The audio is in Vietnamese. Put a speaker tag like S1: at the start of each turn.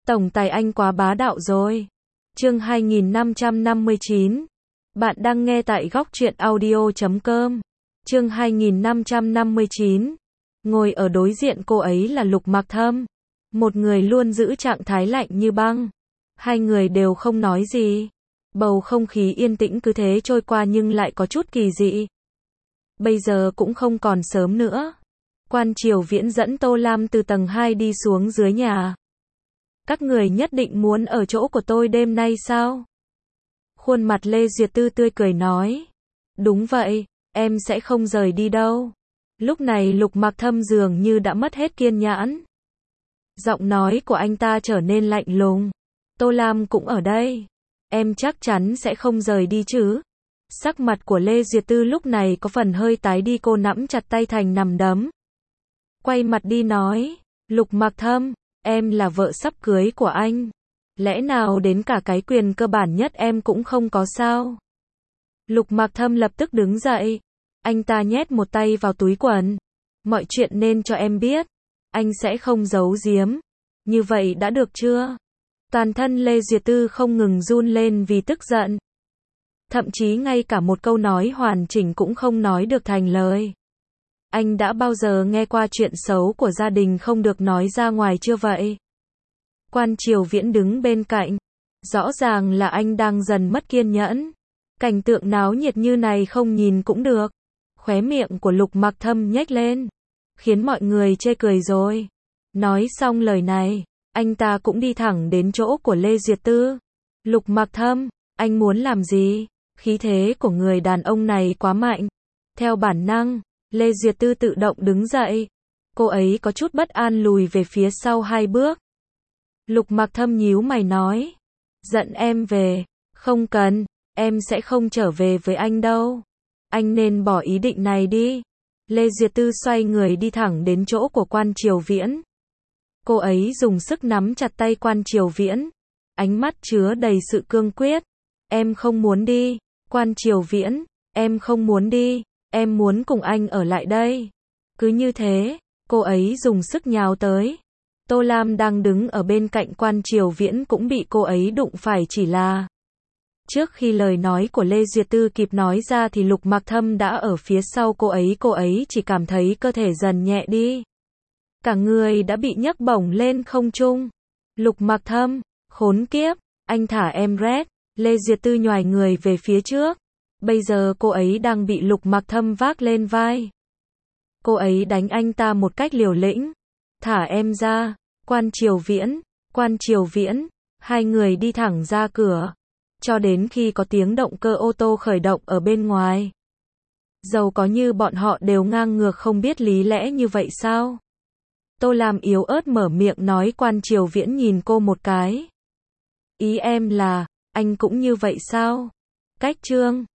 S1: Tổng tài anh quá bá đạo rồi. Chương 2559. Bạn đang nghe tại góc truyện audio.com. Chương 2559. Ngồi ở đối diện cô ấy là Lục Mặc Thâm, một người luôn giữ trạng thái lạnh như băng. Hai người đều không nói gì. Bầu không khí yên tĩnh cứ thế trôi qua nhưng lại có chút kỳ dị. Bây giờ cũng không còn sớm nữa. Quan Triều Viễn dẫn Tô Lam từ tầng 2 đi xuống dưới nhà. Các người nhất định muốn ở chỗ của tôi đêm nay sao? Khuôn mặt Lê Duyệt Tư tươi cười nói. Đúng vậy, em sẽ không rời đi đâu. Lúc này Lục Mặc Thâm dường như đã mất hết kiên nhẫn. Giọng nói của anh ta trở nên lạnh lùng. Tô Lam cũng ở đây. Em chắc chắn sẽ không rời đi chứ? Sắc mặt của Lê Duyệt Tư lúc này có phần hơi tái đi, cô nắm chặt tay thành nắm đấm. Quay mặt đi nói, Lục Mặc Thâm, em là vợ sắp cưới của anh. Lẽ nào đến cả cái quyền cơ bản nhất em cũng không có sao? Lục Mặc Thâm lập tức đứng dậy. Anh ta nhét một tay vào túi quần. Mọi chuyện nên cho em biết. Anh sẽ không giấu giếm. Như vậy đã được chưa? Toàn thân Lê Duyệt Tư không ngừng run lên vì tức giận. Thậm chí ngay cả một câu nói hoàn chỉnh cũng không nói được thành lời. Anh đã bao giờ nghe qua chuyện xấu của gia đình không được nói ra ngoài chưa vậy? Quan Triều Viễn đứng bên cạnh. Rõ ràng là anh đang dần mất kiên nhẫn. Cảnh tượng náo nhiệt như này không nhìn cũng được. Khóe miệng của Lục Mặc Thâm nhếch lên, khiến mọi người chê cười rồi. Nói xong lời này, anh ta cũng đi thẳng đến chỗ của Lê Duyệt Tư. Lục Mặc Thâm, anh muốn làm gì? Khí thế của người đàn ông này quá mạnh. Theo bản năng, Lê Duyệt Tư tự động đứng dậy. Cô ấy có chút bất an lùi về phía sau 2 bước. Lục Mặc Thâm nhíu mày nói. Giận em về. Không cần, em sẽ không trở về với anh đâu. Anh nên bỏ ý định này đi. Lê Duyệt Tư xoay người đi thẳng đến chỗ của Quan Triều Viễn. Cô ấy dùng sức nắm chặt tay Quan Triều Viễn. Ánh mắt chứa đầy sự cương quyết. Em không muốn đi. Quan Triều Viễn, em không muốn đi. Em muốn cùng anh ở lại đây. Cứ như thế, cô ấy dùng sức nhào tới. Tô Lam đang đứng ở bên cạnh Quan Triều Viễn cũng bị cô ấy đụng phải, chỉ là trước khi lời nói của Lê Duyệt Tư kịp nói ra thì Lục Mặc Thâm đã ở phía sau cô ấy chỉ cảm thấy cơ thể dần nhẹ đi. Cả người đã bị nhấc bổng lên không trung. Lục Mặc Thâm, khốn kiếp, anh thả em Red. Lê Duyệt Tư nhoài người về phía trước. Bây giờ cô ấy đang bị Lục Mặc Thâm vác lên vai. Cô ấy đánh anh ta một cách liều lĩnh. Thả em ra. Quan Triều Viễn, hai người đi thẳng ra cửa. Cho đến khi có tiếng động cơ ô tô khởi động ở bên ngoài. Dầu có như bọn họ đều ngang ngược không biết lý lẽ như vậy sao? Tô Lam yếu ớt mở miệng nói. Quan Triều Viễn nhìn cô một cái. Ý em là, anh cũng như vậy sao? Cách trương,